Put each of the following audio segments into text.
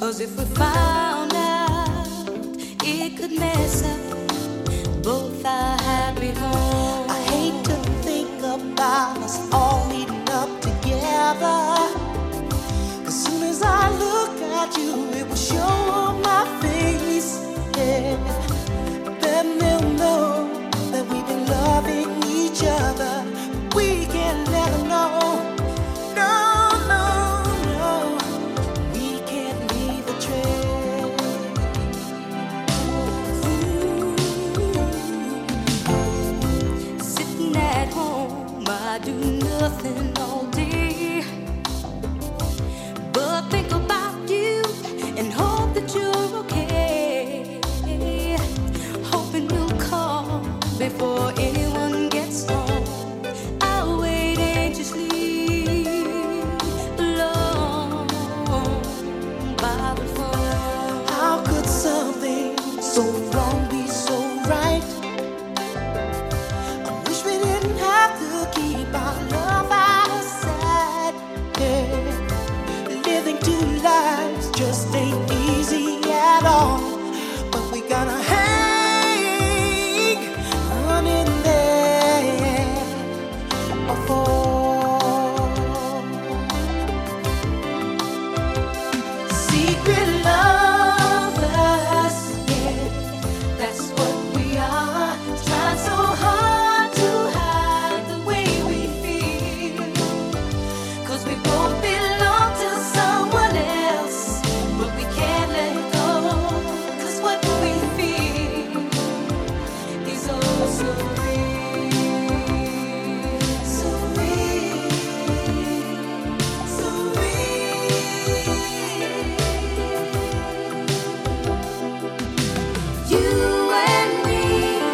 'Cause if we found out, it could mess up both our happy home. I hate to think about us all meeting up together. As soon as I look at you, it will show on my face. Yeah. Then they'll know that we've been loving each other. We can't let them know. No, no, no. We can't leave a trail. Sitting at home, I do nothing all day but think about you and hope that you're okay. Hoping you'll call before anyone gets home. I'll wait anxiously alone by the phone. How could something so wrong be so right? I wish we didn't have to keep our love out of sight. Yeah. Living two lives just ain't easy at all. But we gotta hang on in there or fall. Secret lovers, yeah, that's what we are. Trying so hard to hide the way we feel. 'Cause we both belong to someone else, but we can't let go. 'Cause what we feel is oh so real, so real, so real. You and me,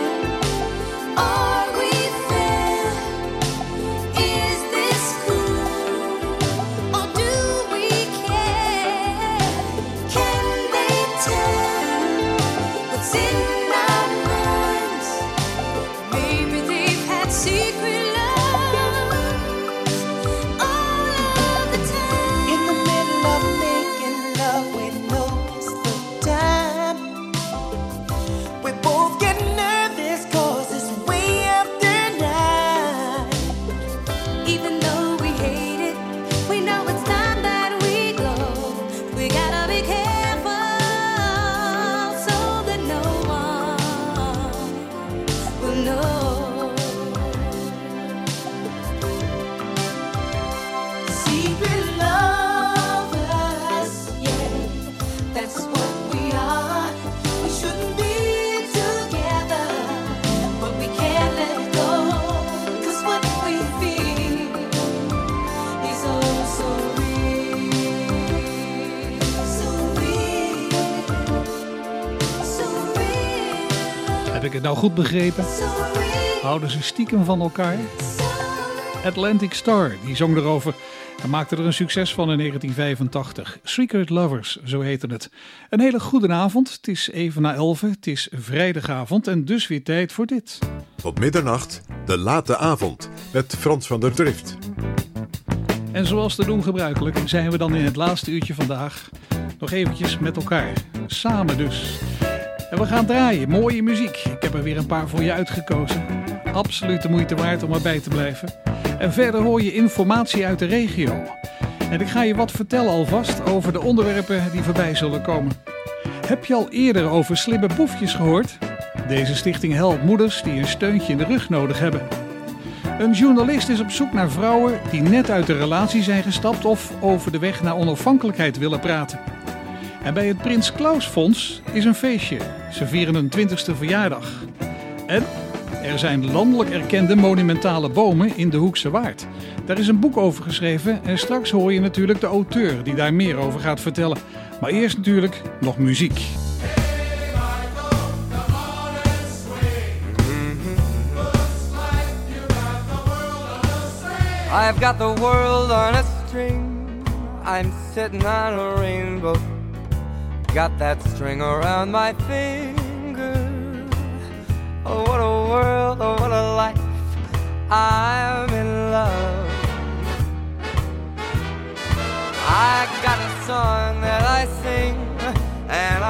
are we fair? Is this cool, or do we care? Can they tell what's in our minds? Maybe they've had secret loves all of the time. In the middle of making love, we notice the time. We both get nervous 'cause it's way after night. Even though we hate it, we know it's time that we go. We gotta be careful so that no one will know. Secret lovers, yeah, that's what we are. We shouldn't be together, but we can't let go. 'Cause what we feel is oh so real, so real, so real, Heb ik het nou goed begrepen? so real, Houden ze stiekem van elkaar? so real. Atlantic Star, die zong erover en maakte er een succes van in 1985. Secret Lovers, zo heette het. Een hele goede avond, het is even na 11, het is vrijdagavond en dus weer tijd voor dit. Tot middernacht, de late avond, met Frans van der Drift. En zoals te doen gebruikelijk zijn we dan in het laatste uurtje vandaag nog eventjes met elkaar. Samen dus. En we gaan draaien, mooie muziek. Ik heb er weer een paar voor je uitgekozen. Absoluut de moeite waard om erbij te blijven. En verder hoor je informatie uit de regio. En ik ga je wat vertellen alvast over de onderwerpen die voorbij zullen komen. Heb je al eerder over slimme boefjes gehoord? Deze stichting helpt moeders die een steuntje in de rug nodig hebben. Een journalist is op zoek naar vrouwen die net uit de relatie zijn gestapt of over de weg naar onafhankelijkheid willen praten. En bij het Prins Claus Fonds is een feestje. Ze vieren hun 20ste verjaardag. En er zijn landelijk erkende monumentale bomen in de Hoekse Waard. Daar is een boek over geschreven en straks hoor je natuurlijk de auteur die daar meer over gaat vertellen. Maar eerst natuurlijk nog muziek. I've got the world on a string. I'm sitting on a rainbow. Got that string around my finger. Oh, what a world, oh, what a life. I'm in love. I got a song that I sing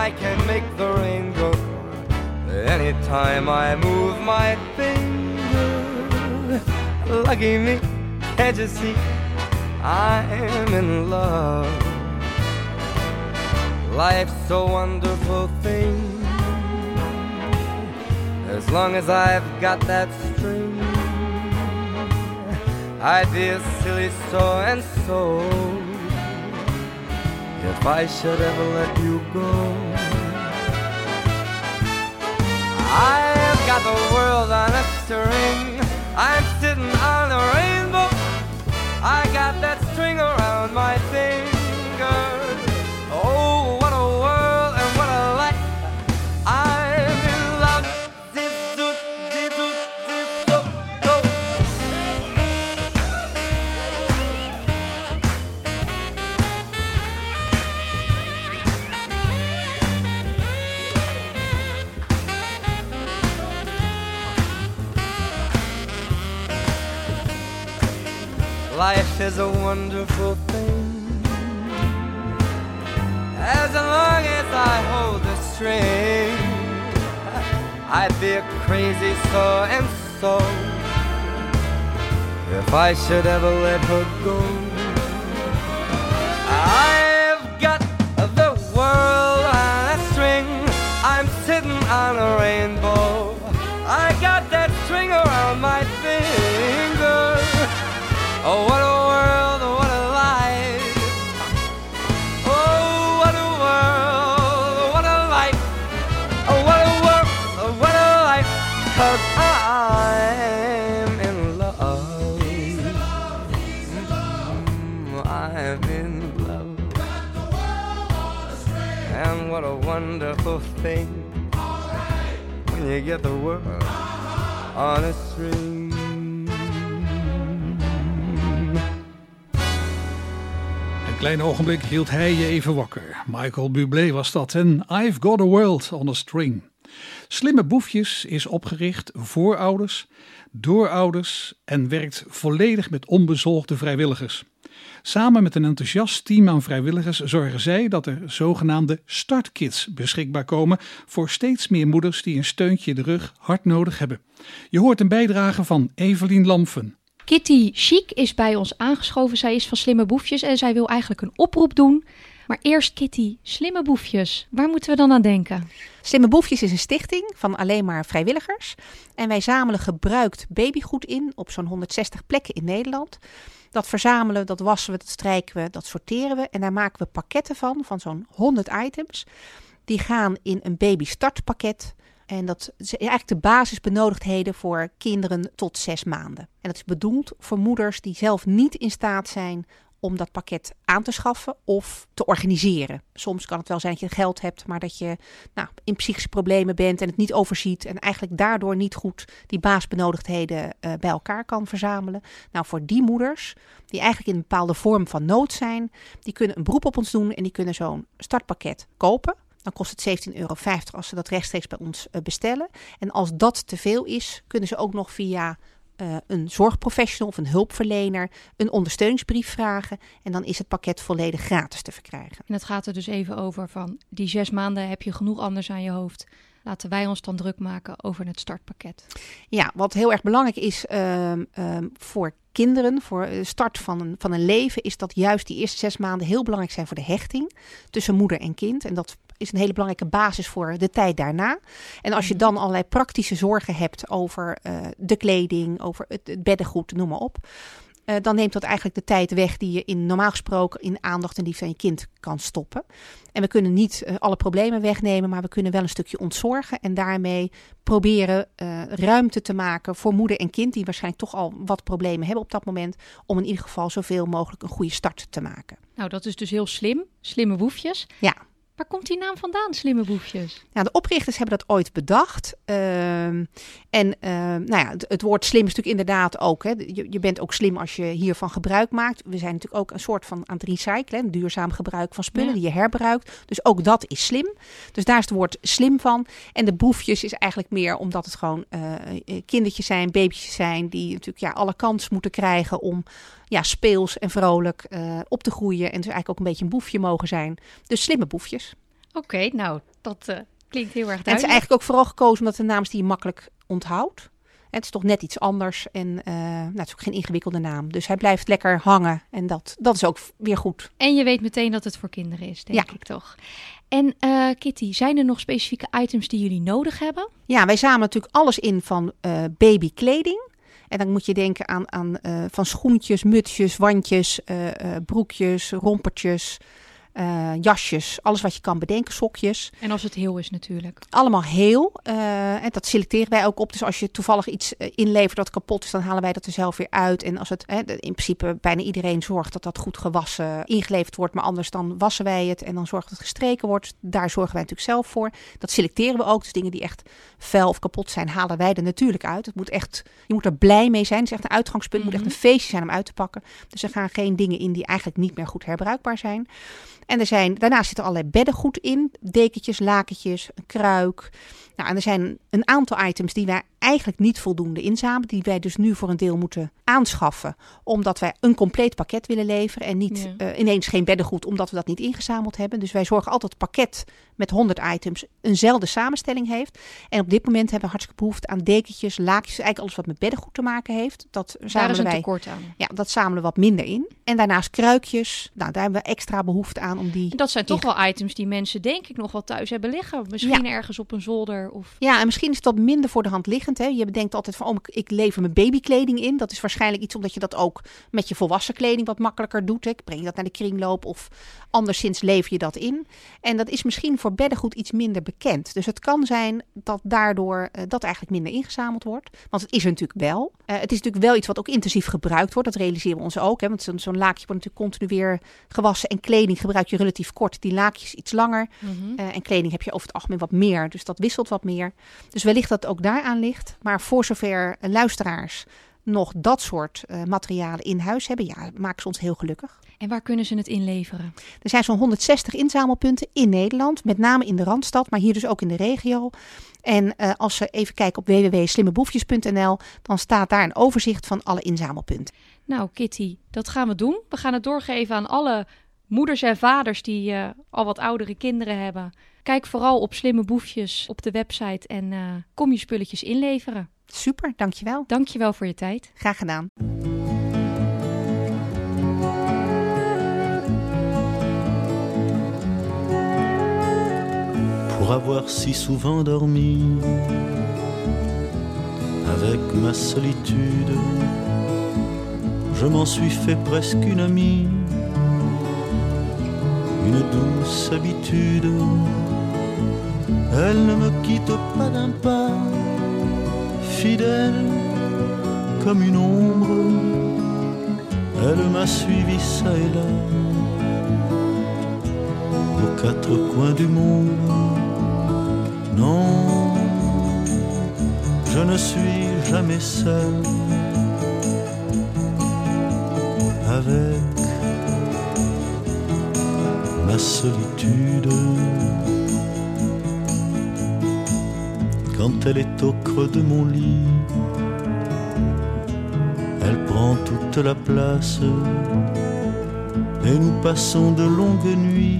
I can make the rain go anytime I move my finger. Lucky me, can't you see I'm in love? Life's a wonderful thing. As long as I've got that string, I'd be a silly so-and-so if I should ever let you go. I've got the world on a string, I'm sitting on a rainbow, I got that string around my finger. Oh, what a world and what a life, I'm in love. Life is a wonderful thing. As long as I hold the string, I'd be a crazy so-and-so if I should ever let her go. I've got the world on a string, I'm sitting on a rainbow, I got that string around my finger. Oh, what a world, what a life. Oh, what a world, what a life. Oh, what a world, what a life. 'Cause I'm in love. I'm in love. And what a wonderful thing when you get the world on a string. Een klein ogenblik hield hij je even wakker. Michael Bublé was dat en I've Got a World on a String. Slimme Boefjes is opgericht voor ouders, door ouders en werkt volledig met onbezolgde vrijwilligers. Samen met een enthousiast team aan vrijwilligers zorgen zij dat er zogenaamde startkits beschikbaar komen voor steeds meer moeders die een steuntje in de rug hard nodig hebben. Je hoort een bijdrage van Evelien Lamfen. Kitty Chic is bij ons aangeschoven. Zij is van Slimme Boefjes en zij wil eigenlijk een oproep doen. Maar eerst Kitty, Slimme Boefjes, waar moeten we dan aan denken? Slimme Boefjes is een stichting van alleen maar vrijwilligers. En wij zamelen gebruikt babygoed in op zo'n 160 plekken in Nederland. Dat verzamelen, dat wassen we, dat strijken we, dat sorteren we. En daar maken we pakketten van zo'n 100 items. Die gaan in een baby startpakket. En dat is eigenlijk de basisbenodigdheden voor kinderen tot 6 maanden. En dat is bedoeld voor moeders die zelf niet in staat zijn om dat pakket aan te schaffen of te organiseren. Soms kan het wel zijn dat je geld hebt, maar dat je in psychische problemen bent en het niet overziet en eigenlijk daardoor niet goed die basisbenodigdheden bij elkaar kan verzamelen. Nou, voor die moeders die eigenlijk in een bepaalde vorm van nood zijn, die kunnen een beroep op ons doen en die kunnen zo'n startpakket kopen. Dan kost het €17,50 als ze dat rechtstreeks bij ons bestellen. En als dat te veel is, kunnen ze ook nog via een zorgprofessional of een hulpverlener een ondersteuningsbrief vragen. En dan is het pakket volledig gratis te verkrijgen. En het gaat er dus even over van die 6 maanden heb je genoeg anders aan je hoofd. Laten wij ons dan druk maken over het startpakket. Ja, wat heel erg belangrijk is voor kinderen, voor de start van een leven, is dat juist die eerste 6 maanden heel belangrijk zijn voor de hechting tussen moeder en kind. En dat is een hele belangrijke basis voor de tijd daarna. En als je dan allerlei praktische zorgen hebt over de kleding, over het beddengoed, noem maar op. Dan neemt dat eigenlijk de tijd weg die je normaal gesproken in aandacht en liefde aan je kind kan stoppen. En we kunnen niet alle problemen wegnemen, maar we kunnen wel een stukje ontzorgen. En daarmee proberen ruimte te maken voor moeder en kind, die waarschijnlijk toch al wat problemen hebben op dat moment, om in ieder geval zoveel mogelijk een goede start te maken. Nou, dat is dus heel slim. Slimme Boefjes. Ja. Waar komt die naam vandaan, Slimme Boefjes? Nou, de oprichters hebben dat ooit bedacht. Het woord slim is natuurlijk inderdaad ook. Hè, je bent ook slim als je hiervan gebruik maakt. We zijn natuurlijk ook een soort van aan het recyclen. Een duurzaam gebruik van spullen die je herbruikt. Dus ook dat is slim. Dus daar is het woord slim van. En de boefjes is eigenlijk meer omdat het gewoon kindertjes zijn, baby's zijn. Die natuurlijk alle kans moeten krijgen om speels en vrolijk op te groeien. En dus eigenlijk ook een beetje een boefje mogen zijn. Dus slimme boefjes. Oké, nou, Dat klinkt heel erg En het is duidelijk. eigenlijk ook vooral gekozen omdat het een naam is die je makkelijk onthoudt. Het is toch net iets anders en het is ook geen ingewikkelde naam. Dus hij blijft lekker hangen en dat is ook weer goed. En je weet meteen dat het voor kinderen is, denk ik toch. En Kitty, zijn er nog specifieke items die jullie nodig hebben? Ja, wij zamelen natuurlijk alles in van babykleding. En dan moet je denken aan van schoentjes, mutsjes, wandjes, broekjes, rompertjes, jasjes. Alles wat je kan bedenken, sokjes. En als het heel is natuurlijk. Allemaal heel. En dat selecteren wij ook op. Dus als je toevallig iets inlevert dat kapot is, dan halen wij dat er zelf weer uit. En als het in principe bijna iedereen zorgt dat dat goed gewassen ingeleverd wordt. Maar anders dan wassen wij het en dan zorgen dat het gestreken wordt. Daar zorgen wij natuurlijk zelf voor. Dat selecteren we ook. Dus dingen die echt vuil of kapot zijn, halen wij er natuurlijk uit. Het moet echt, je moet er blij mee zijn. Het is echt een uitgangspunt. Het moet echt een feestje zijn om uit te pakken. Dus er gaan geen dingen in die eigenlijk niet meer goed herbruikbaar zijn. En daarnaast zitten allerlei beddengoed in. Dekentjes, lakentjes, een kruik. Nou, en er zijn een aantal items die wij eigenlijk niet voldoende inzamelen. Die wij dus nu voor een deel moeten aanschaffen. Omdat wij een compleet pakket willen leveren. En niet ineens geen beddengoed omdat we dat niet ingezameld hebben. Dus wij zorgen altijd dat het pakket met 100 items eenzelfde samenstelling heeft. En op dit moment hebben we hartstikke behoefte aan dekentjes, lakentjes. Eigenlijk alles wat met beddengoed te maken heeft. Dat zamelen wij. Tekort aan. Ja, dat zamelen we wat minder in. En daarnaast kruikjes. Nou, daar hebben we extra behoefte aan om die... En dat zijn toch wel items die mensen denk ik nog wel thuis hebben liggen. Misschien ergens op een zolder. Of... Ja, en misschien is het wat minder voor de hand liggend. Hè. Je bedenkt altijd van, ik lever mijn babykleding in. Dat is waarschijnlijk iets omdat je dat ook met je volwassen kleding wat makkelijker doet. Hè. Breng je dat naar de kringloop of anderszins lever je dat in. En dat is misschien voor beddengoed iets minder bekend. Dus het kan zijn dat daardoor dat eigenlijk minder ingezameld wordt. Want het is er natuurlijk wel. Het is natuurlijk wel iets wat ook intensief gebruikt wordt. Dat realiseren we ons ook. Hè. Want zo'n laakje wordt natuurlijk continu weer gewassen. En kleding gebruik je relatief kort. Die laakjes iets langer. En kleding heb je over het algemeen wat meer. Dus dat wisselt wat meer. Dus wellicht dat het ook daaraan ligt. Maar voor zover luisteraars nog dat soort materialen in huis hebben, ja, maken ze ons heel gelukkig. En waar kunnen ze het inleveren? Er zijn zo'n 160 inzamelpunten in Nederland, met name in de Randstad, maar hier dus ook in de regio. En als ze even kijken op www.slimmeboefjes.nl, dan staat daar een overzicht van alle inzamelpunten. Nou Kitty, dat gaan we doen. We gaan het doorgeven aan alle moeders en vaders die al wat oudere kinderen hebben. Kijk vooral op Slimme Boefjes op de website en kom je spulletjes inleveren. Super, dankjewel. Dankjewel voor je tijd. Graag gedaan. Pour avoir si souvent dormi avec ma solitude, je m'en suis fait presque une amie, une douce habitude. Elle ne me quitte pas d'un pas, fidèle comme une ombre. Elle m'a suivi ça et là, aux quatre coins du monde. Non, je ne suis jamais seul avec ma solitude. Quand elle est au creux de mon lit, elle prend toute la place et nous passons de longues nuits,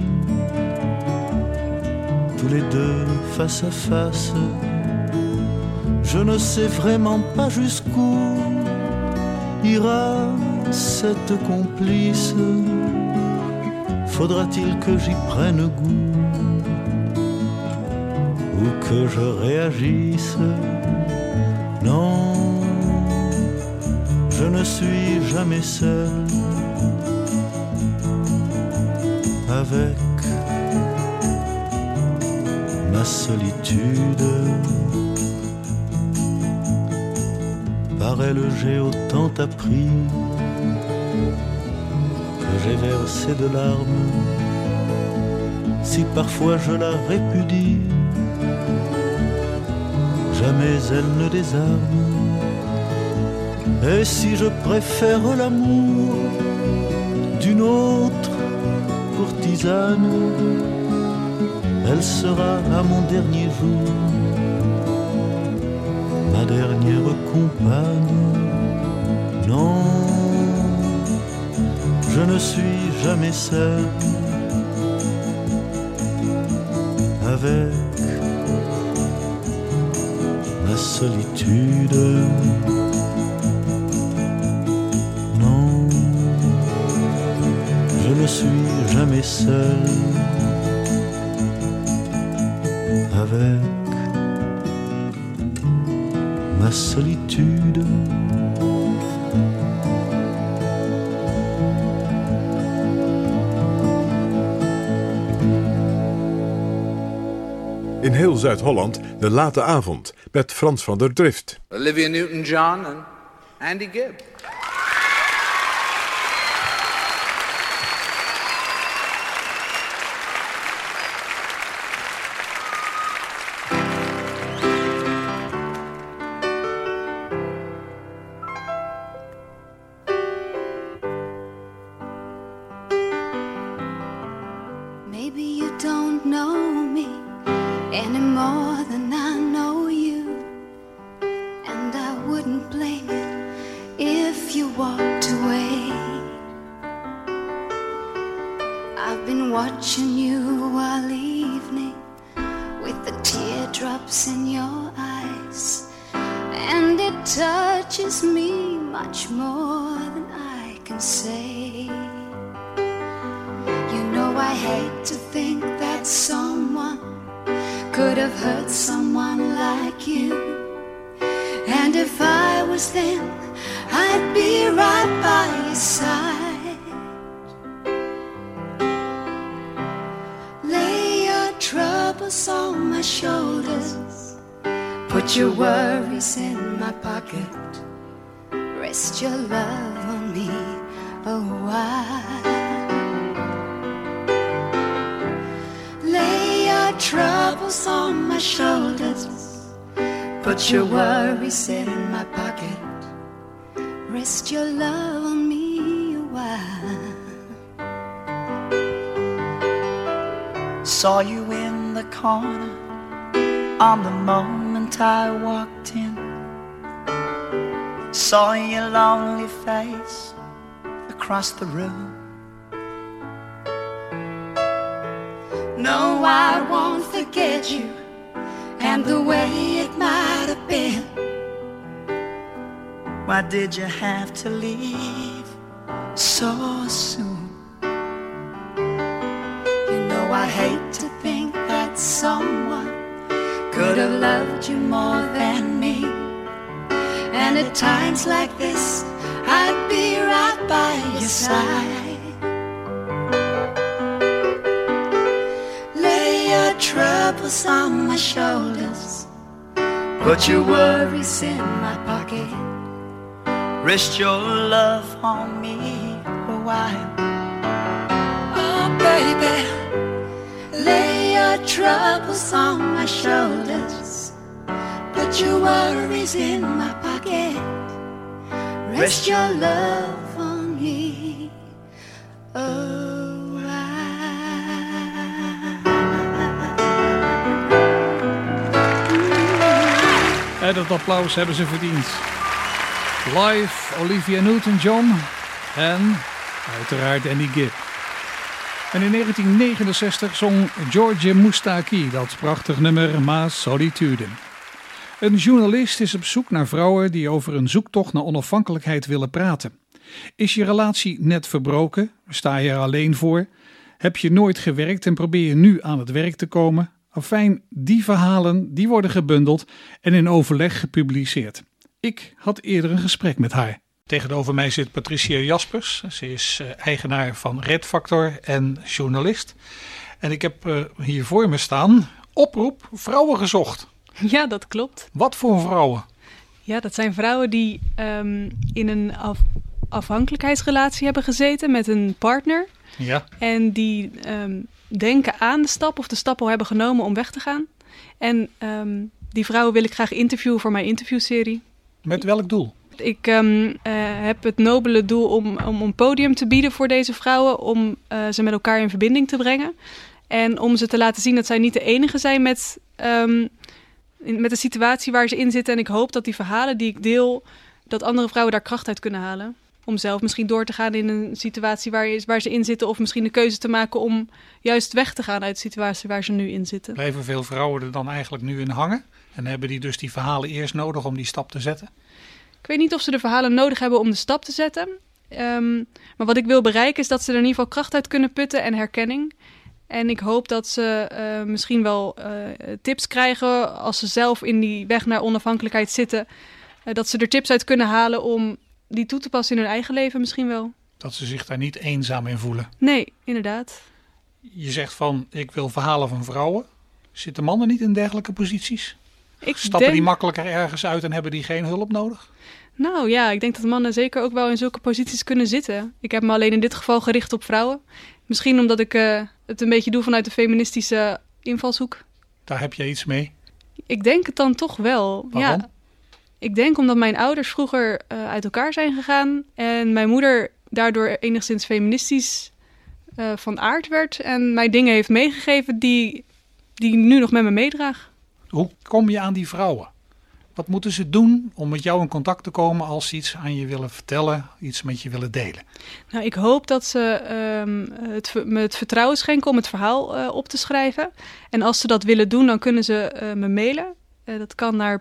tous les deux face à face. Je ne sais vraiment pas jusqu'où ira cette complice. Faudra-t-il que j'y prenne goût ou que je réagisse? Non, je ne suis jamais seul avec ma solitude. Par elle j'ai autant appris que j'ai versé de larmes. Si parfois je la répudie, jamais elle ne désarme. Et si je préfère l'amour d'une autre courtisane, elle sera à mon dernier jour ma dernière compagne. Non, je ne suis jamais seul avec ma solitude. Non, je ne suis jamais seul avec ma solitude. In heel Zuid-Holland de late avond met Frans van der Drift. Olivia Newton-John en Andy Gibb. Maybe you don't know me any more than I know you, and I wouldn't blame it if you walked away. I've been watching you all evening with the teardrops in your eyes, and it touches me much more than I can say. You know I hate to think that someone could have hurt someone like you, and if I was them, I'd be right by your side. Lay your troubles on my shoulders, put your worries in my pocket, rest your love on me a while. Lay your troubles on my shoulders, put your worries in my pocket, rest your love on me a while. Saw you in the corner on the moment I walked in. Saw your lonely face across the room. No, I won't forget you and the way it might have been. Why did you have to leave so soon? You know I hate to think that someone could have loved you more than me, and at times like this I'd be right by your side. Troubles on my shoulders, put your worries in my pocket, rest your love on me a while. Oh baby, lay your troubles on my shoulders, put your worries in my pocket, rest your love on me a while. En dat applaus hebben ze verdiend. Live Olivia Newton-John en uiteraard Andy Gibb. En in 1969 zong George Moustaki dat prachtig nummer Ma Solitude. Een journalist is op zoek naar vrouwen die over een zoektocht naar onafhankelijkheid willen praten. Is je relatie net verbroken? Sta je er alleen voor? Heb je nooit gewerkt en probeer je nu aan het werk te komen? Afijn, die verhalen die worden gebundeld en in overleg gepubliceerd. Ik had eerder een gesprek met haar. Tegenover mij zit Patricia Jaspers. Ze is eigenaar van Red Factor en journalist. En ik heb hier voor me staan oproep vrouwen gezocht. Ja, dat klopt. Wat voor vrouwen? Ja, dat zijn vrouwen die in een afhankelijkheidsrelatie hebben gezeten met een partner. Ja. En die denken aan de stap of de stap al hebben genomen om weg te gaan. En die vrouwen wil ik graag interviewen voor mijn interviewserie. Met welk doel? Ik heb het nobele doel om een podium te bieden voor deze vrouwen, om ze met elkaar in verbinding te brengen. En om ze te laten zien dat zij niet de enige zijn met de situatie waar ze in zitten. En ik hoop dat die verhalen die ik deel, dat andere vrouwen daar kracht uit kunnen halen. om zelf misschien door te gaan in een situatie waar ze in zitten. Of misschien de keuze te maken om juist weg te gaan uit de situatie waar ze nu in zitten. Blijven veel vrouwen er dan eigenlijk nu in hangen? En hebben die dus die verhalen eerst nodig om die stap te zetten? Ik weet niet of ze de verhalen nodig hebben om de stap te zetten. Maar wat ik wil bereiken is dat ze er in ieder geval kracht uit kunnen putten en herkenning. En ik hoop dat ze misschien wel tips krijgen als ze zelf in die weg naar onafhankelijkheid zitten. Dat ze er tips uit kunnen halen om die toe te passen in hun eigen leven misschien wel. Dat ze zich daar niet eenzaam in voelen. Nee, inderdaad. Je zegt van, ik wil verhalen van vrouwen. Zitten mannen niet in dergelijke posities? Stappen die makkelijker ergens uit en hebben die geen hulp nodig? Nou ja, ik denk dat mannen zeker ook wel in zulke posities kunnen zitten. Ik heb me alleen in dit geval gericht op vrouwen. Misschien omdat ik het een beetje doe vanuit de feministische invalshoek. Daar heb je iets mee? Ik denk het dan toch wel. Waarom? Ja. Ik denk omdat mijn ouders vroeger uit elkaar zijn gegaan. En mijn moeder daardoor enigszins feministisch van aard werd. En mij dingen heeft meegegeven die nu nog met me meedraag. Hoe kom je aan die vrouwen? Wat moeten ze doen om met jou in contact te komen als ze iets aan je willen vertellen, iets met je willen delen? Nou, ik hoop dat ze me het vertrouwen schenken om het verhaal op te schrijven. En als ze dat willen doen, dan kunnen ze me mailen. Dat kan naar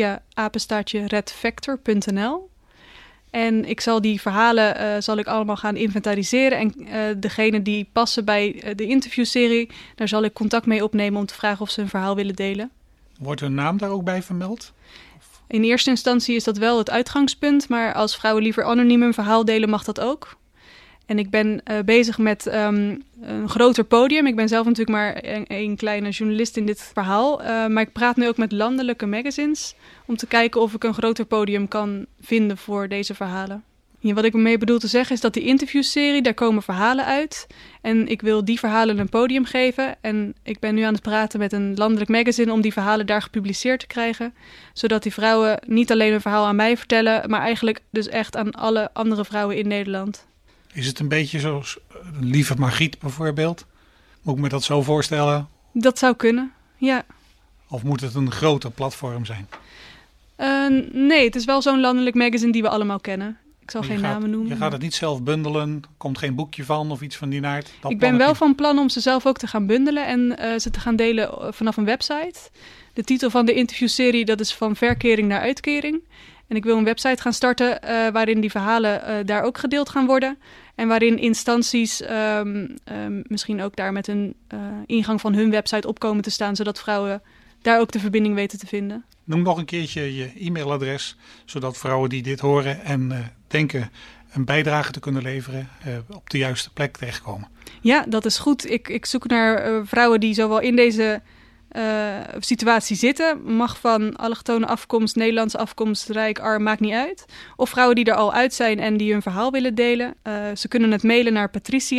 patricia@redfactor.nl. En ik zal die verhalen allemaal gaan inventariseren. En degene die passen bij de interviewserie, daar zal ik contact mee opnemen om te vragen of ze een verhaal willen delen. Wordt hun naam daar ook bij vermeld? In eerste instantie is dat wel het uitgangspunt, maar als vrouwen liever anoniem een verhaal delen, mag dat ook. En ik ben bezig met een groter podium. Ik ben zelf natuurlijk maar een kleine journalist in dit verhaal. Maar ik praat nu ook met landelijke magazines om te kijken of ik een groter podium kan vinden voor deze verhalen. Ja, wat ik ermee bedoel te zeggen is dat die interviewserie, daar komen verhalen uit. En ik wil die verhalen een podium geven. En ik ben nu aan het praten met een landelijk magazine om die verhalen daar gepubliceerd te krijgen. Zodat die vrouwen niet alleen een verhaal aan mij vertellen, maar eigenlijk dus echt aan alle andere vrouwen in Nederland. Is het een beetje zoals Lieve Margriet bijvoorbeeld? Moet ik me dat zo voorstellen? Dat zou kunnen, ja. Of moet het een groter platform zijn? Nee, het is wel zo'n landelijk magazine die we allemaal kennen. Ik zal geen namen noemen. Je gaat het niet zelf bundelen? Komt geen boekje van of iets van die aard? Ik ben wel van plan om ze zelf ook te gaan bundelen en ze te gaan delen vanaf een website. De titel van de interviewserie, dat is Van Verkering naar Uitkering. En ik wil een website gaan starten waarin die verhalen daar ook gedeeld gaan worden. En waarin instanties misschien ook daar met een ingang van hun website op komen te staan, zodat vrouwen daar ook de verbinding weten te vinden. Noem nog een keertje je e-mailadres, zodat vrouwen die dit horen en denken een bijdrage te kunnen leveren, op de juiste plek terechtkomen. Ja, dat is goed. Ik zoek naar vrouwen die zowel in deze situatie zitten. Mag van allochtone afkomst, Nederlandse afkomst, rijk, arm, maakt niet uit. Of vrouwen die er al uit zijn en die hun verhaal willen delen. Ze kunnen het mailen naar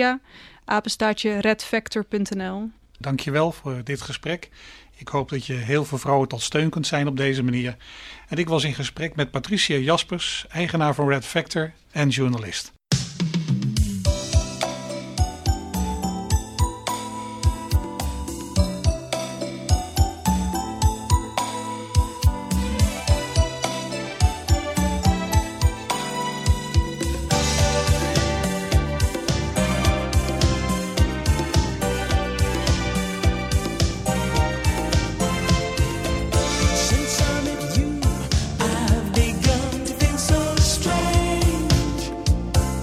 patricia@redfactor.nl. Dankjewel voor dit gesprek. Ik hoop dat je heel veel vrouwen tot steun kunt zijn op deze manier. En ik was in gesprek met Patricia Jaspers, eigenaar van Red Factor en journalist. Since I met you, I've begun to feel so strange.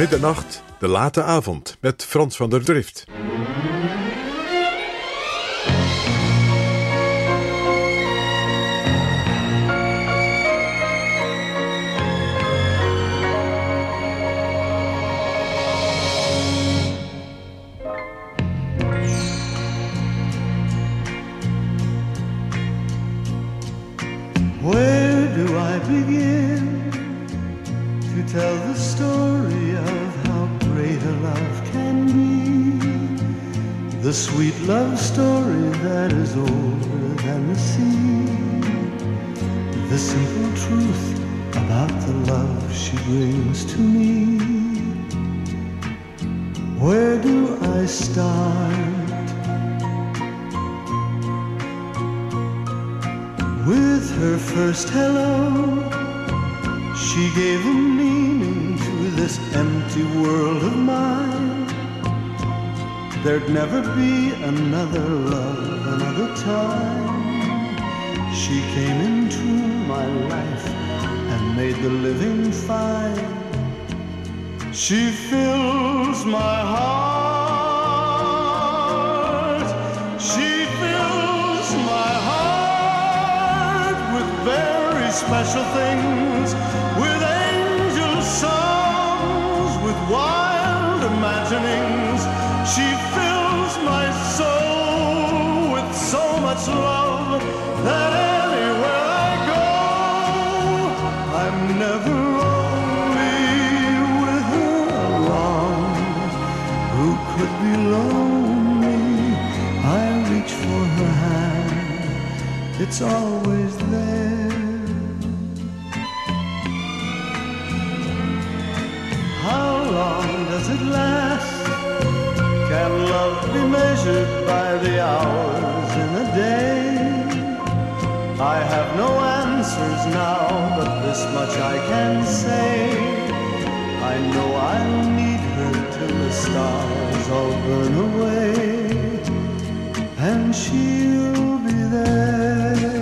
middernacht, de late avond met Frans van der Drift. Where do I begin to tell the story of how great a love can be? The sweet love story that is older than the sea. The simple truth about the love she brings to me. Where do I start? With her first hello, she gave a meaning to this empty world of mine. There'd never be another love, another time. She came into my life and made the living fine. She fills my heart. She fills my heart with very special things, with angel songs, with wild imaginings. She fills my soul with so much love that anywhere I go, I'm never lonely with her along. Who could be lonely? I reach for her hand, it's always there. How long does it last? Can love be measured by the hours in a day? I have no answers now, but this much I can say. I know I'll need her till the stars all burn away, and she'll be there.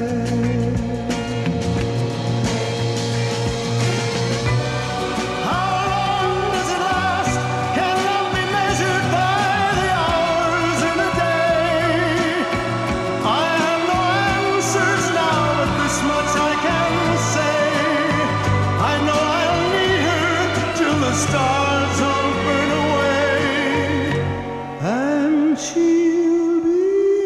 Stars all burn away, and she'll be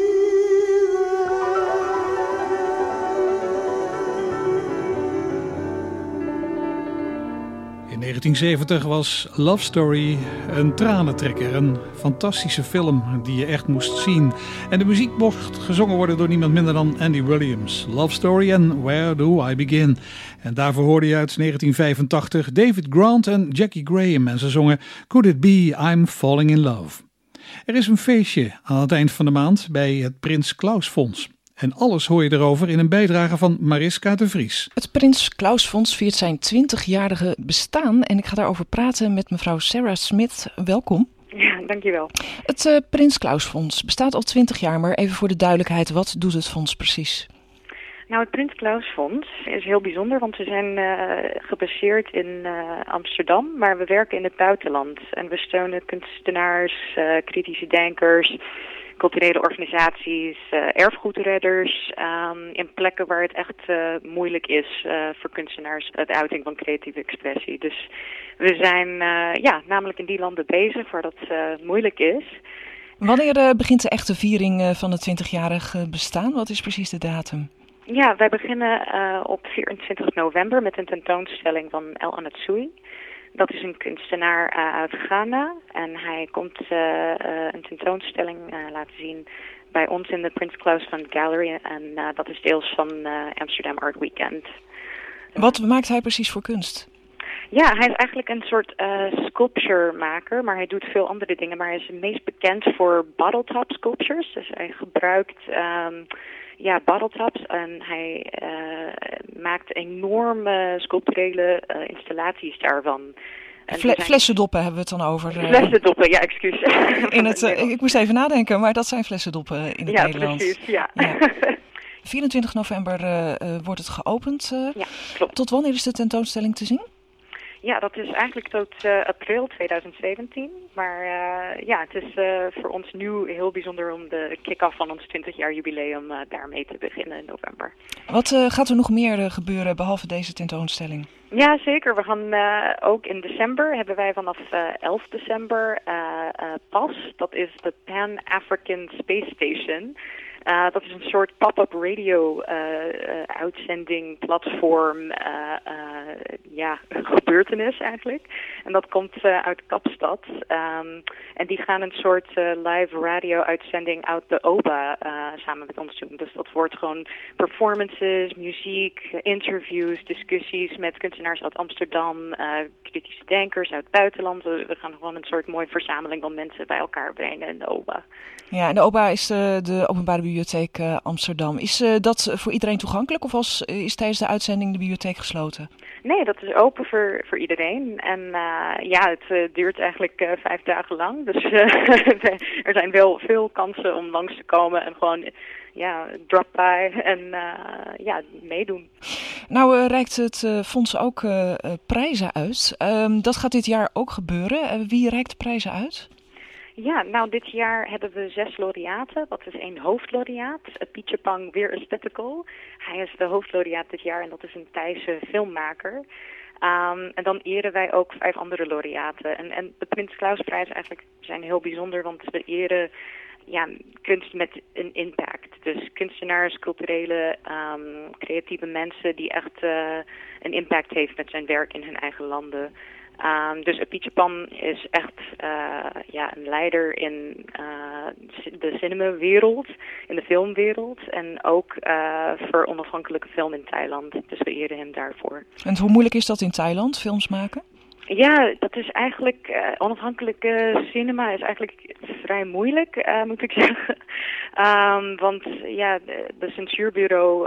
there. In 1970 was Love Story een tranentrekker, een fantastische film die je echt moest zien. En de muziek mocht gezongen worden door niemand minder dan Andy Williams. Love Story en Where Do I Begin? En daarvoor hoorde je uit 1985 David Grant en Jackie Graham en ze zongen Could It Be I'm Falling in Love. Er is een feestje aan het eind van de maand bij het Prins Claus Fonds. En alles hoor je erover in een bijdrage van Mariska de Vries. Het Prins Claus Fonds viert zijn 20-jarige bestaan en ik ga daarover praten met mevrouw Sarah Smith. Welkom. Ja, dankjewel. Het Prins Claus Fonds bestaat al 20 jaar, maar even voor de duidelijkheid, wat doet het fonds precies? Nou, het Prins Claus Fonds is heel bijzonder, want we zijn gebaseerd in Amsterdam, maar we werken in het buitenland. En we steunen kunstenaars, kritische denkers, culturele organisaties, erfgoedredders, in plekken waar het echt moeilijk is voor kunstenaars, het uiting van creatieve expressie. Dus we zijn namelijk in die landen bezig waar dat moeilijk is. Wanneer begint de echte viering van het 20-jarig bestaan? Wat is precies de datum? Ja, wij beginnen op 24 november met een tentoonstelling van El Anatsui. Dat is een kunstenaar uit Ghana en hij komt een tentoonstelling laten zien bij ons in de Prins Claus Fund Gallery en dat is deels van Amsterdam Art Weekend. Wat maakt hij precies voor kunst? Ja, hij is eigenlijk een soort sculpturemaker, maar hij doet veel andere dingen. Maar hij is het meest bekend voor bottle top sculptures, dus hij gebruikt bottle tops en hij maakt enorme sculpturele installaties daarvan. Flessendoppen hebben we het dan over. Flessendoppen, ja, excuus. Ik moest even nadenken, maar dat zijn flessendoppen in het Nederlands. Precies, ja. 24 november wordt het geopend. Ja, klopt. Tot wanneer is de tentoonstelling te zien? Ja, dat is eigenlijk tot april 2017. Maar het is voor ons nu heel bijzonder om de kick-off van ons 20 jaar jubileum daarmee te beginnen in november. Wat gaat er nog meer gebeuren behalve deze tentoonstelling? Ja, zeker. We gaan ook in december, hebben wij vanaf 11 december PAS. Dat is de Pan-African Space Station. Dat is een soort pop-up radio uitzending, platform, gebeurtenis eigenlijk. En dat komt uit Kapstad. En die gaan een soort live radio uitzending uit de OBA samen met ons doen. Dus dat wordt gewoon performances, muziek, interviews, discussies met kunstenaars uit Amsterdam, kritische denkers uit het buitenland. We gaan gewoon een soort mooie verzameling van mensen bij elkaar brengen in de OBA. Ja, en de OBA is de Openbare Bibliotheek Amsterdam. Is dat voor iedereen toegankelijk of is tijdens de uitzending de bibliotheek gesloten? Nee, dat is open voor iedereen. En het duurt eigenlijk 5 dagen lang. Dus er zijn wel veel kansen om langs te komen en gewoon drop by en meedoen. Nou reikt het fonds ook prijzen uit. Dat gaat dit jaar ook gebeuren. Wie reikt de prijzen uit? Ja, nou dit jaar hebben we 6 laureaten. Dat is 1 hoofdlaureaat, Pietje Pang Weer Aesthetical. Hij is de hoofdlaureaat dit jaar en dat is een Thaise filmmaker. En dan eren wij ook 5 andere laureaten. En de Prins Clausprijs eigenlijk zijn heel bijzonder, want we eren kunst met een impact. Dus kunstenaars, culturele, creatieve mensen die echt een impact heeft met zijn werk in hun eigen landen. Dus Pietje Pan is echt een leider in de cinemawereld, in de filmwereld en ook voor onafhankelijke film in Thailand. Dus we eren hem daarvoor. En hoe moeilijk is dat in Thailand, films maken? Ja, dat is eigenlijk, onafhankelijke cinema is eigenlijk vrij moeilijk, moet ik zeggen. Want de censuurbureau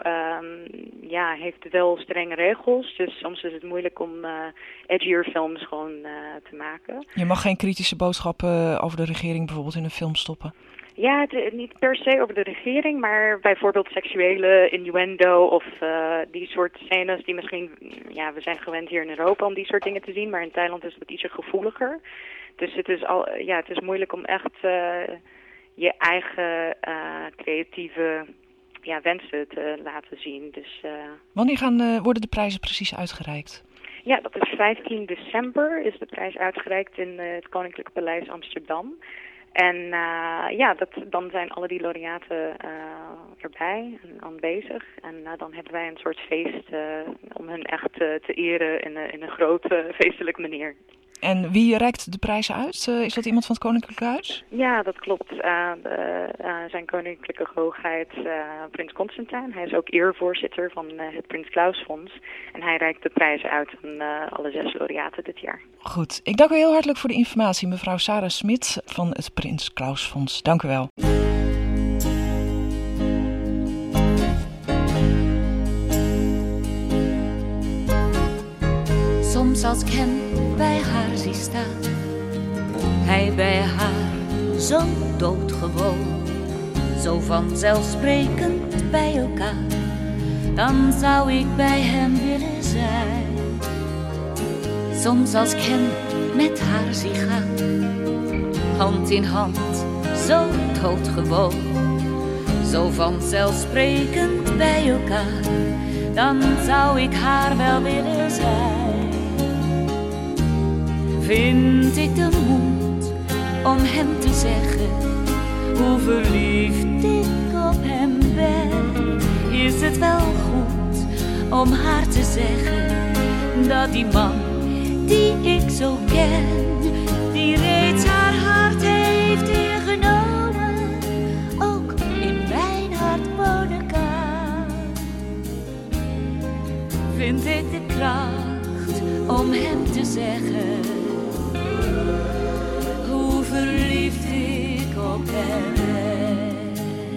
heeft wel strenge regels, dus soms is het moeilijk om edgier films gewoon te maken. Je mag geen kritische boodschappen over de regering bijvoorbeeld in een film stoppen? Ja, niet per se over de regering, maar bijvoorbeeld seksuele innuendo of die soort scènes die misschien, we zijn gewend hier in Europa om die soort dingen te zien, maar in Thailand is het ietsje gevoeliger. Dus het is moeilijk om echt je eigen creatieve wensen te laten zien. Dus, wanneer worden de prijzen precies uitgereikt? Ja, dat is 15 december is de prijs uitgereikt in het Koninklijk Paleis Amsterdam. En dan zijn alle die laureaten erbij en aanwezig. En dan hebben wij een soort feest om hen echt te eren in een grote feestelijke manier. En wie reikt de prijzen uit? Is dat iemand van het Koninklijk Huis? Ja, dat klopt. Zijn koninklijke hoogheid Prins Constantijn. Hij is ook erevoorzitter van het Prins Claus Fonds. En hij reikt de prijzen uit aan alle 6 laureaten dit jaar. Goed. Ik dank u heel hartelijk voor de informatie, mevrouw Sarah Smit van het Prins Claus Fonds. Dank u wel. Soms als ik hem bij haar zie staan, hij bij haar zo doodgewoon, zo vanzelfsprekend bij elkaar, dan zou ik bij hem willen zijn. Soms als ik hem met haar zie gaan, hand in hand, zo doodgewoon, zo vanzelfsprekend bij elkaar, dan zou ik haar wel willen zijn. Vind ik de moed om hem te zeggen hoe verliefd ik op hem ben? Is het wel goed om haar te zeggen dat die man die ik zo ken, die reeds haar hart heeft ingenomen, ook in mijn hart wonen kan? Vind ik de kracht om hem te zeggen hoe verliefd ik op hem ben.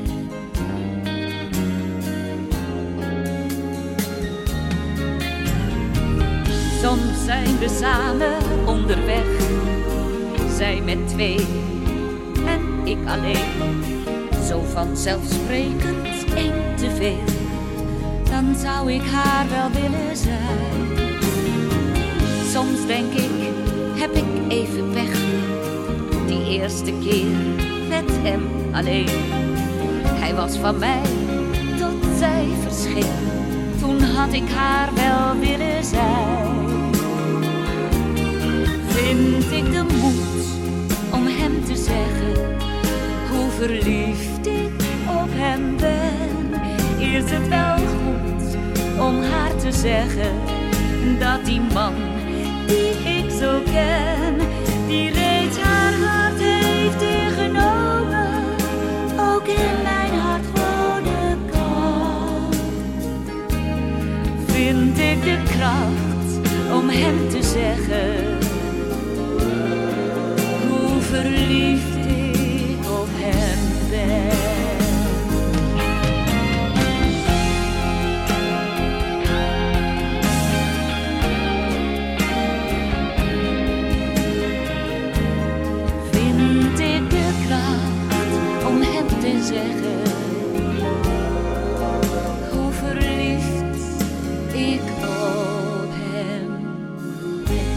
Soms zijn we samen onderweg, zij met 2 en ik alleen. Zo vanzelfsprekend 1 te veel, dan zou ik haar wel willen zijn. Soms denk ik, heb ik even pech. Die eerste keer met hem alleen. Hij was van mij tot zij verscheen. Toen had ik haar wel willen zijn. Vind ik de moed om hem te zeggen hoe verliefd ik op hem ben. Is het wel goed om haar te zeggen dat die man die ik zo ken, die reeds haar hart heeft ingenomen, ook in mijn hart wonen kan. Vind ik de kracht om hem te zeggen hoe verliefd ik op hem ben. Te zeggen hoe verliefd ik op hem ben.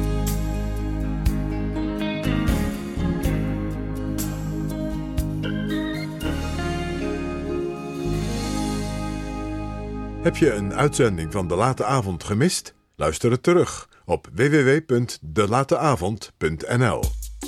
Heb je een uitzending van De Late Avond gemist? Luister het terug op www.delateavond.nl.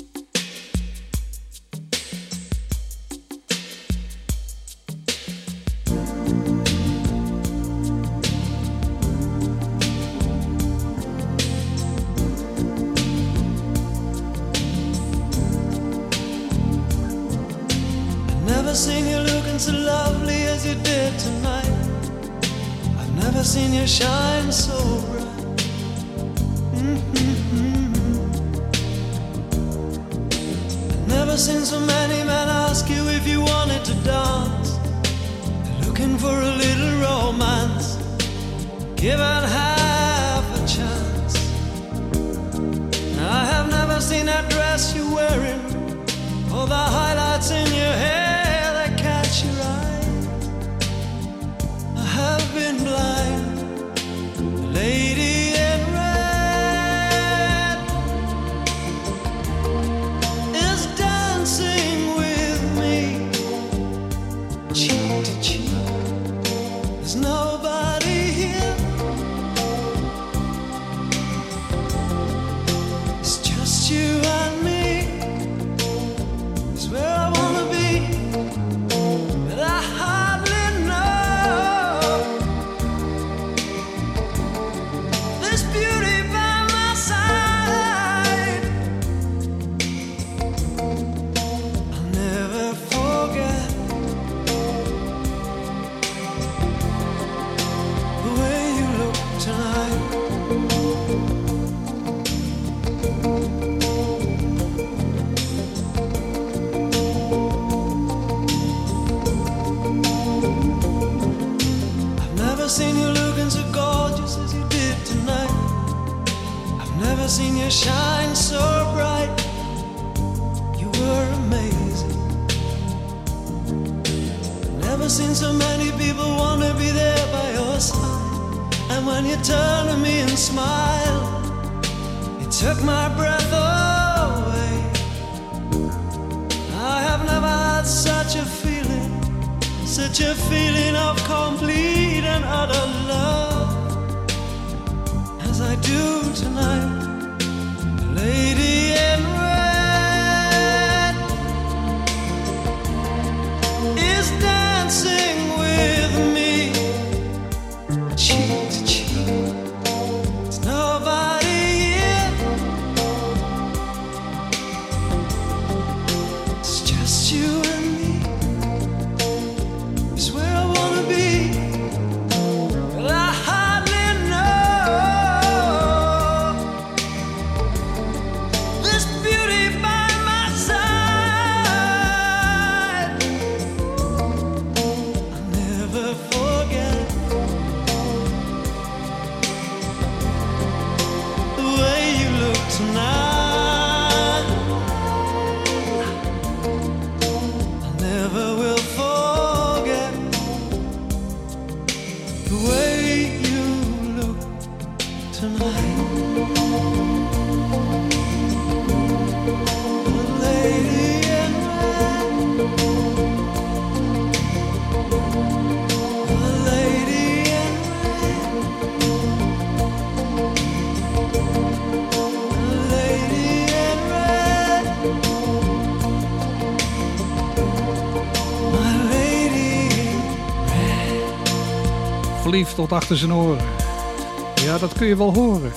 Seen you looking so lovely as you did tonight. I've never seen you shine so bright. I've never seen so many men ask you if you wanted to dance. They're looking for a little romance, given half a chance. I have never seen that dress you're wearing, or the highlights in your hair. Your eye. I have been blind. The lady in red is dancing with me, cheek to cheek. There's nobody here. It's just you and me. It's where I wanna be. Seen you shine so bright. You were amazing. Never seen so many people want to be there by your side. And when you turn to me and smile, it took my breath away. I have never had such a feeling of complete and utter love as I do tonight. Lady in red is dancing with me, cheek to cheek. There's nobody here. It's just you and me. It's where I wanna be. But I hardly know verliefd tot achter zijn oren. Ja, dat kun je wel horen.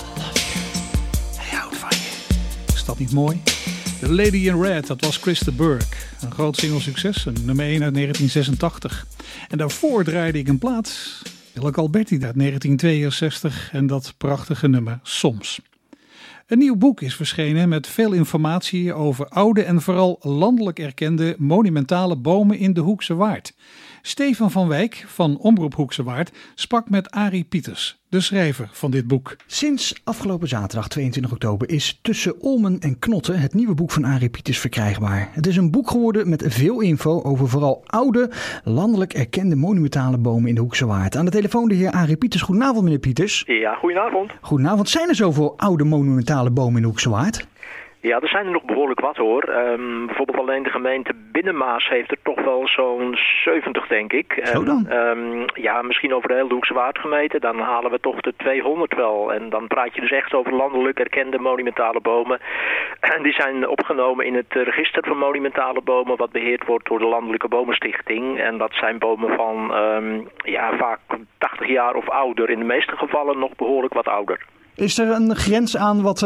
Hij houdt van je. Is dat niet mooi? The Lady in Red, dat was Krista Burke. Een groot singelsucces, een nummer 1 uit 1986. En daarvoor draaide ik een plaat, Willeke Alberti uit 1962. En dat prachtige nummer Soms. Een nieuw boek is verschenen met veel informatie over oude en vooral landelijk erkende monumentale bomen in de Hoekse Waard. Stefan van Wijk van Omroep Hoekse Waard sprak met Arie Pieters, de schrijver van dit boek. Sinds afgelopen zaterdag 22 oktober is Tussen Olmen en Knotten het nieuwe boek van Arie Pieters verkrijgbaar. Het is een boek geworden met veel info over vooral oude, landelijk erkende monumentale bomen in de Hoekse Waard. Aan de telefoon de heer Arie Pieters. Goedenavond, meneer Pieters. Ja, goedenavond. Goedenavond. Zijn er zoveel oude monumentale bomen in de Hoekse Waard? Ja, er zijn er nog behoorlijk wat hoor. Bijvoorbeeld alleen de gemeente Binnenmaas heeft er toch wel zo'n 70, denk ik. Zo dan? Ja, misschien over de hele Hoekse Waard gemeten. Dan halen we toch de 200 wel. En dan praat je dus echt over landelijk erkende monumentale bomen. En die zijn opgenomen in het register van monumentale bomen, wat beheerd wordt door de Landelijke Bomenstichting. En dat zijn bomen van vaak 80 jaar of ouder. In de meeste gevallen nog behoorlijk wat ouder. Is er een grens aan wat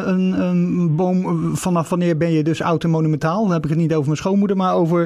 een boom, vanaf wanneer ben je dus oud en monumentaal? Dan heb ik het niet over mijn schoonmoeder, maar over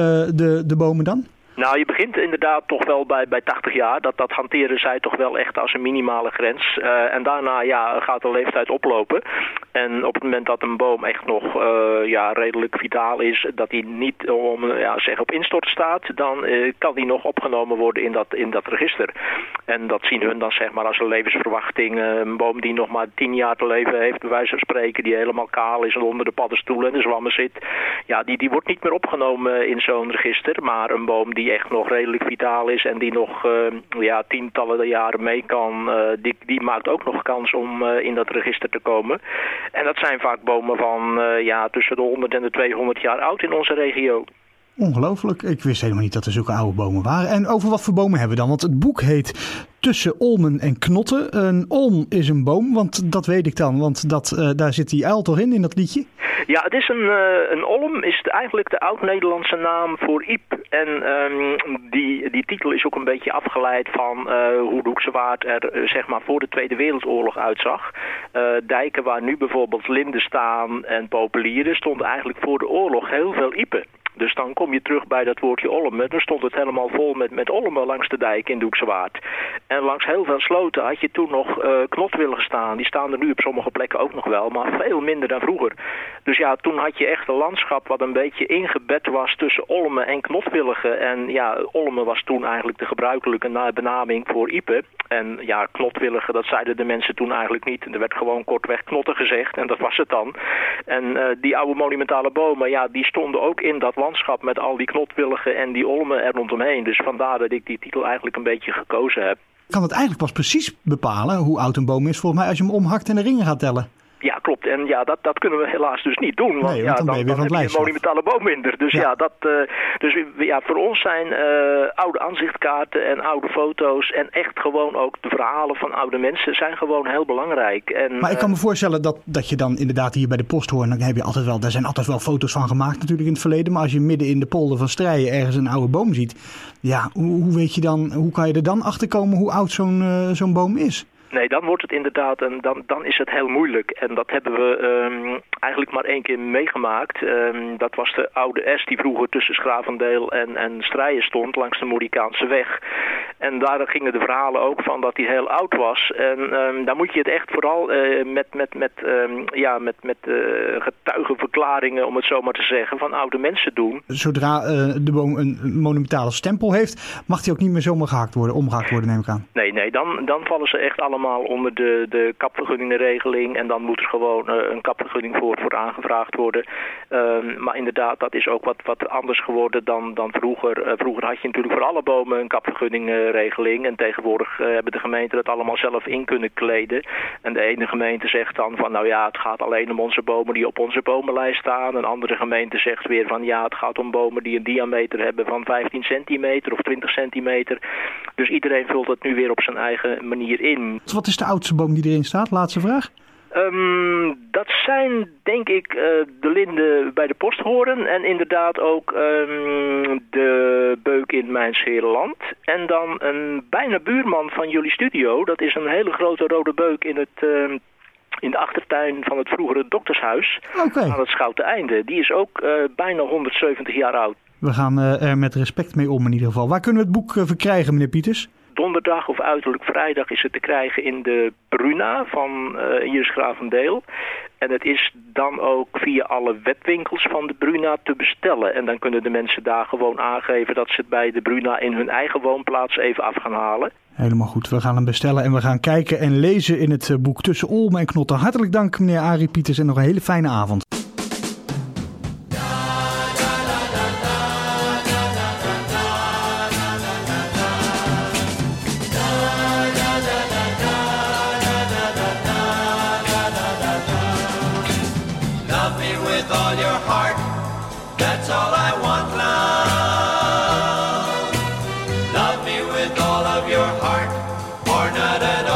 de bomen dan? Nou, je begint inderdaad toch wel bij 80 jaar. Dat hanteren zij toch wel echt als een minimale grens. En daarna gaat de leeftijd oplopen. En op het moment dat een boom echt nog redelijk vitaal is, dat hij niet op instorten staat, dan kan die nog opgenomen worden in dat register. En dat zien hun dan zeg maar als een levensverwachting. Een boom die nog maar 10 jaar te leven heeft, bij wijze van spreken, die helemaal kaal is en onder de paddenstoelen en de zwammen zit. Ja, die wordt niet meer opgenomen in zo'n register. Maar een boom die echt nog redelijk vitaal is en die nog tientallen jaren mee kan, die maakt ook nog kans om in dat register te komen. En dat zijn vaak bomen van tussen de 100 en de 200 jaar oud in onze regio. Ongelooflijk. Ik wist helemaal niet dat er zulke oude bomen waren. En over wat voor bomen hebben we dan? Want het boek heet Tussen Olmen en Knotten. Een olm is een boom, want dat weet ik dan. Want daar zit die uil toch in dat liedje? Ja, het is een olm is eigenlijk de oud-Nederlandse naam voor iep. En die titel is ook een beetje afgeleid van hoe de Hoekse Waard er zeg maar voor de Tweede Wereldoorlog uitzag. Dijken waar nu bijvoorbeeld linden staan en populieren stonden eigenlijk voor de oorlog heel veel iepen. Dus dan kom je terug bij dat woordje olmen. Dan stond het helemaal vol met olmen langs de dijk in de Hoekse Waard. En langs heel veel sloten had je toen nog knotwilgen staan. Die staan er nu op sommige plekken ook nog wel, maar veel minder dan vroeger. Dus ja, toen had je echt een landschap wat een beetje ingebed was tussen olmen en knotwilligen. En ja, olmen was toen eigenlijk de gebruikelijke benaming voor iepen. En ja, knotwilligen, dat zeiden de mensen toen eigenlijk niet. Er werd gewoon kortweg knotten gezegd en dat was het dan. En die oude monumentale bomen, ja, die stonden ook in dat landschap met al die knotwilligen en die olmen er rondomheen. Dus vandaar dat ik die titel eigenlijk een beetje gekozen heb. Je kan het eigenlijk pas precies bepalen hoe oud een boom is, volgens mij, als je hem omhakt en de ringen gaat tellen. Ja, klopt. En ja, dat kunnen we helaas dus niet doen. Want, dan ben je weer van het lijstje. Een monumentale boom minder. Dus voor ons zijn oude aanzichtkaarten en oude foto's en echt gewoon ook de verhalen van oude mensen zijn gewoon heel belangrijk. En, maar ik kan me voorstellen dat je dan inderdaad hier bij de Posthoorn, dan heb je daar zijn altijd wel foto's van gemaakt natuurlijk in het verleden. Maar als je midden in de polder van Strijen ergens een oude boom ziet, ja, hoe kan je er dan achter komen hoe oud zo'n boom is? Nee, dan wordt het inderdaad, en dan is het heel moeilijk. En dat hebben we eigenlijk maar 1 keer meegemaakt. Dat was de oude S die vroeger tussen Schravendeel en Strijen stond, langs de Morikaanse weg. En daar gingen de verhalen ook van dat hij heel oud was. En daar moet je het echt vooral met getuigenverklaringen, om het zo maar te zeggen, van oude mensen doen. Zodra de boom een monumentale stempel heeft, mag die ook niet meer zomaar omgehakt worden, neem ik aan. Nee, dan vallen ze echt allemaal onder de kapvergunningenregeling en dan moet er gewoon een kapvergunning voor aangevraagd worden. Maar inderdaad, dat is ook wat anders geworden dan vroeger. Vroeger had je natuurlijk voor alle bomen een kapvergunningregeling en tegenwoordig hebben de gemeenten dat allemaal zelf in kunnen kleden. En de ene gemeente zegt dan van het gaat alleen om onze bomen die op onze bomenlijst staan. Een andere gemeente zegt weer van het gaat om bomen die een diameter hebben van 15 centimeter of 20 centimeter. Dus iedereen vult het nu weer op zijn eigen manier in. Wat is de oudste boom die erin staat? Laatste vraag. Dat zijn denk ik de linden bij de Posthoorn en inderdaad ook de rode beuk in mijn Scherenland. En dan een bijna buurman van jullie studio. Dat is een hele grote rode beuk in de achtertuin van het vroegere doktershuis. Aan het Schouteneinde. Die is ook bijna 170 jaar oud. We gaan er met respect mee om in ieder geval. Waar kunnen we het boek verkrijgen, meneer Pieters? Donderdag of uiterlijk vrijdag is het te krijgen in de Bruna van Iris Gravendeel. En het is dan ook via alle webwinkels van de Bruna te bestellen. En dan kunnen de mensen daar gewoon aangeven dat ze het bij de Bruna in hun eigen woonplaats even af gaan halen. Helemaal goed. We gaan hem bestellen en we gaan kijken en lezen in het boek Tussen Olmen en Knotten. Hartelijk dank, meneer Arie Pieters, en nog een hele fijne avond. That's all I want now. Love me with all of your heart, or not at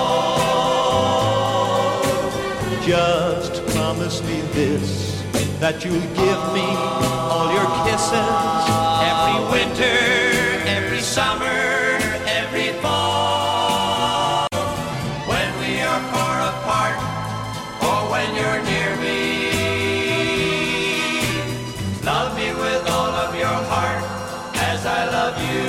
all. Just promise me this, that you'll give me all your kisses Every winter, every summer, every fall. When we are far apart, or when you're near me. Love me with all of your heart, as I love you.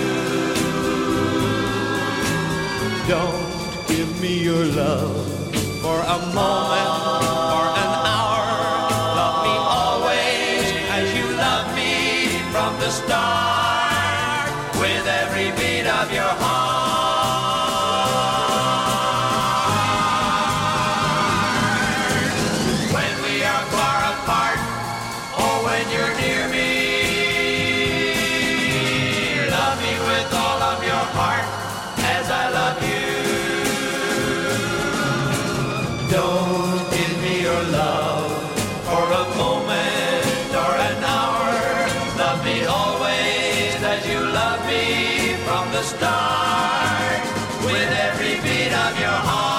Don't give me your love for a moment or an hour. Love me always as you love me from the start, with every beat of your heart. When we are far apart, or when you're near me, love me with all of your heart, as I love you. Don't give me your love For a moment or an hour, love me always as you love me from the start, with every beat of your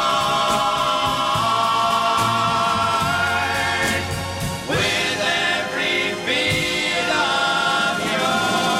heart, with every beat of your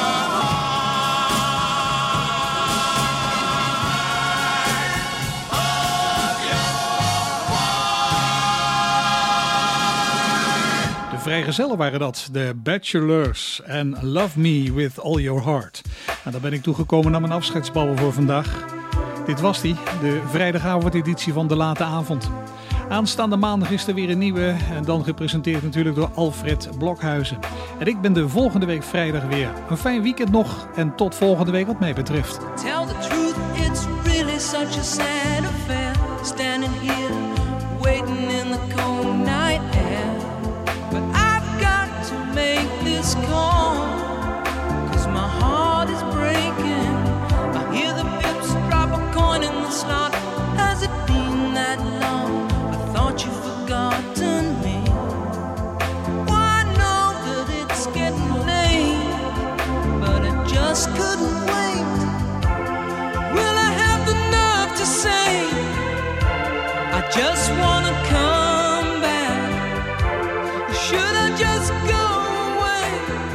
De vrijgezellen waren dat, de Bachelors en Love Me With All Your Heart. En dan ben ik toegekomen aan mijn afscheidsbabbel voor vandaag. Dit was die, de vrijdagavondeditie van De Late Avond. Aanstaande maandag is er weer een nieuwe en dan gepresenteerd natuurlijk door Alfred Blokhuizen. En ik ben de volgende week vrijdag weer. Een fijn weekend nog en tot volgende week wat mij betreft. Tell the truth, it's really such a sad affair. Standing here, waiting in the cold night air. But I've got to make this call, 'cause my heart is breaking. I hear the pips drop a coin in the slot. Has it been that long? I thought you'd forgotten me. Well, I know that it's getting late, but I just couldn't wait. Will I have the nerve to say I just wanna come back? Should I just go away?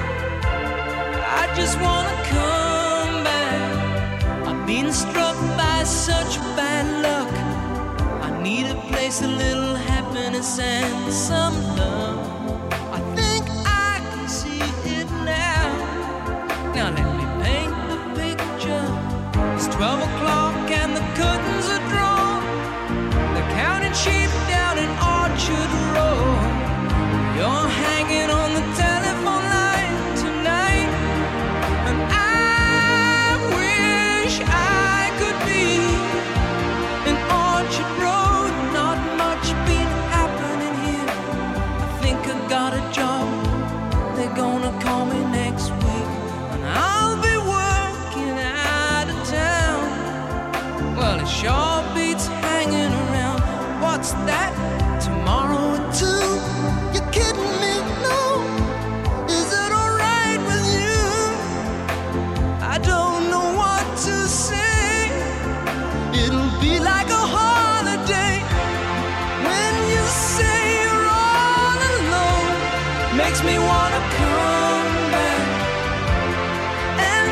I just wanna come back. I've been struck by such bad luck. I need a place, a little happiness and some love. I think I can see it now. Now let me paint the picture. It's 12 o'clock and the curtains are drawn. They're counting sheep down in Orchard Road. You're hanging on the telephone line tonight, and I wish I could be in Orchard Road. Not much been happening here. I think I got a job. They're gonna call me next week, and I'll be working out of town. Well, it sure beats hanging around. What's that? Tomorrow at 2? You kidding me? No. Is it alright with you? I don't know what to say. It'll be like a holiday when you say you're all alone. Makes me wanna come back and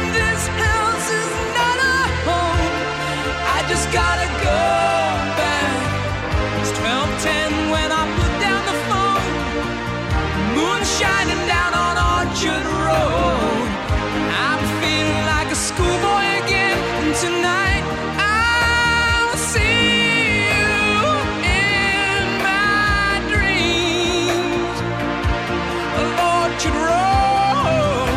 just gotta go back. It's 12:10 when I put down the phone. Moon shining down on Orchard Road. I'm feeling like a schoolboy again, and tonight I'll see you in my dreams of Orchard Road.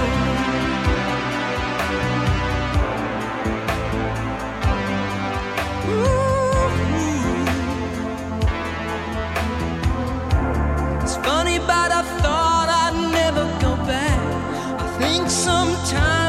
It's funny, but I thought I'd never go back. I think sometimes